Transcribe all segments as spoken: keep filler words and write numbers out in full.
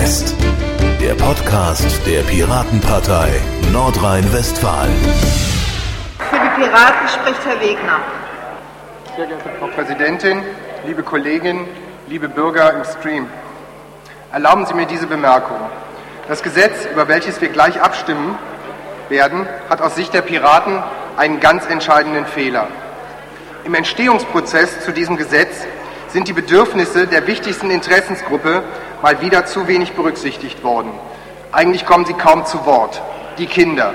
West, der Podcast der Piratenpartei Nordrhein-Westfalen. Für die Piraten spricht Herr Wegner. Sehr geehrte Frau Präsidentin, liebe Kolleginnen, liebe Bürger im Stream. Erlauben Sie mir diese Bemerkung. Das Gesetz, über welches wir gleich abstimmen werden, hat aus Sicht der Piraten einen ganz entscheidenden Fehler. Im Entstehungsprozess zu diesem Gesetz sind die Bedürfnisse der wichtigsten Interessensgruppe mal wieder zu wenig berücksichtigt worden. Eigentlich kommen sie kaum zu Wort. Die Kinder.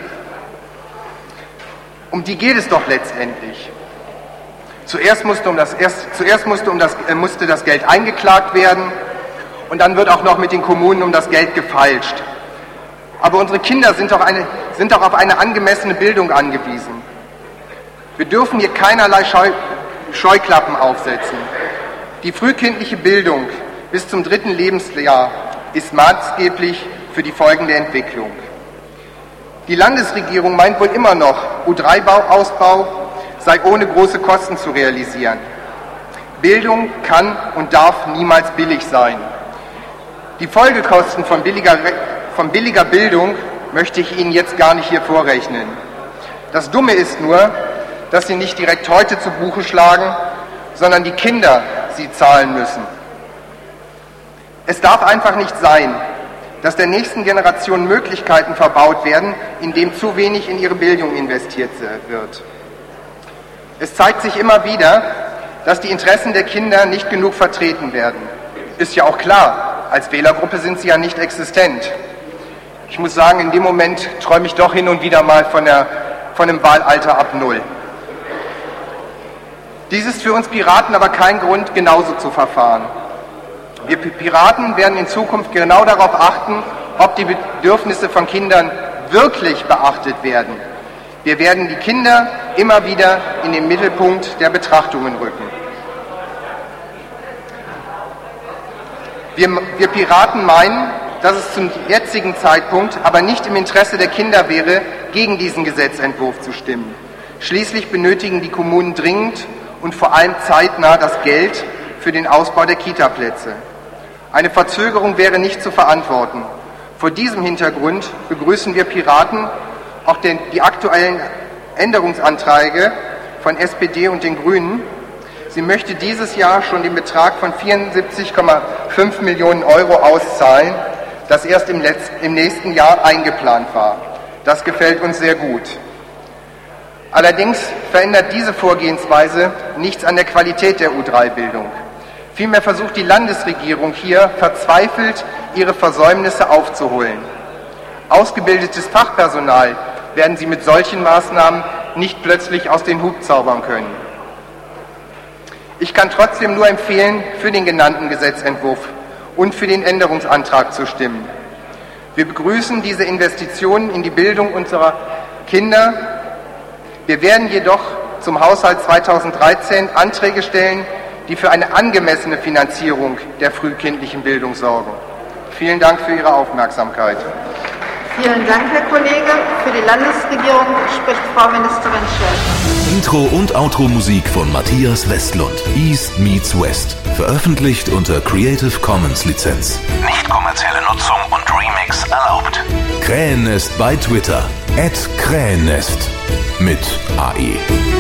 Um die geht es doch letztendlich. Zuerst musste, um das, erst, zuerst musste, um das, äh, musste das Geld eingeklagt werden und dann wird auch noch mit den Kommunen um das Geld gefeilscht. Aber unsere Kinder sind doch, eine, sind doch auf eine angemessene Bildung angewiesen. Wir dürfen hier keinerlei Scheu, Scheuklappen aufsetzen. Die frühkindliche Bildung bis zum dritten Lebensjahr ist maßgeblich für die folgende Entwicklung. Die Landesregierung meint wohl immer noch, U drei Ausbau sei ohne große Kosten zu realisieren. Bildung kann und darf niemals billig sein. Die Folgekosten von billiger, von billiger Bildung möchte ich Ihnen jetzt gar nicht hier vorrechnen. Das Dumme ist nur, dass Sie nicht direkt heute zu Buche schlagen, sondern die Kinder sie zahlen müssen. Es darf einfach nicht sein, dass der nächsten Generation Möglichkeiten verbaut werden, indem zu wenig in ihre Bildung investiert wird. Es zeigt sich immer wieder, dass die Interessen der Kinder nicht genug vertreten werden. Ist ja auch klar, als Wählergruppe sind sie ja nicht existent. Ich muss sagen, in dem Moment träume ich doch hin und wieder mal von, der, von einem Wahlalter ab Null. Dies ist für uns Piraten aber kein Grund, genauso zu verfahren. Wir Piraten werden in Zukunft genau darauf achten, ob die Bedürfnisse von Kindern wirklich beachtet werden. Wir werden die Kinder immer wieder in den Mittelpunkt der Betrachtungen rücken. Wir, wir Piraten meinen, dass es zum jetzigen Zeitpunkt aber nicht im Interesse der Kinder wäre, gegen diesen Gesetzentwurf zu stimmen. Schließlich benötigen die Kommunen dringend und vor allem zeitnah das Geld für den Ausbau der Kita-Plätze. Eine Verzögerung wäre nicht zu verantworten. Vor diesem Hintergrund begrüßen wir Piraten auch den, die aktuellen Änderungsanträge von S P D und den Grünen. Sie möchte dieses Jahr schon den Betrag von vierundsiebzig Komma fünf Millionen Euro auszahlen, das erst im, letzten, im nächsten Jahr eingeplant war. Das gefällt uns sehr gut. Allerdings verändert diese Vorgehensweise nichts an der Qualität der U drei Bildung. Vielmehr versucht die Landesregierung hier verzweifelt, ihre Versäumnisse aufzuholen. Ausgebildetes Fachpersonal werden sie mit solchen Maßnahmen nicht plötzlich aus den Hut zaubern können. Ich kann trotzdem nur empfehlen, für den genannten Gesetzentwurf und für den Änderungsantrag zu stimmen. Wir begrüßen diese Investitionen in die Bildung unserer Kinder. Wir werden jedoch zum Haushalt zweitausenddreizehn Anträge stellen, die für eine angemessene Finanzierung der frühkindlichen Bildung sorgen. Vielen Dank für Ihre Aufmerksamkeit. Vielen Dank, Herr Kollege. Für die Landesregierung spricht Frau Ministerin Schell. Intro- und Outro-Musik von Matthias Westlund. East meets West. Veröffentlicht unter Creative Commons Lizenz. Nicht kommerzielle Nutzung und Remix erlaubt. Krähennest bei Twitter. at Krähennest. Mit A E.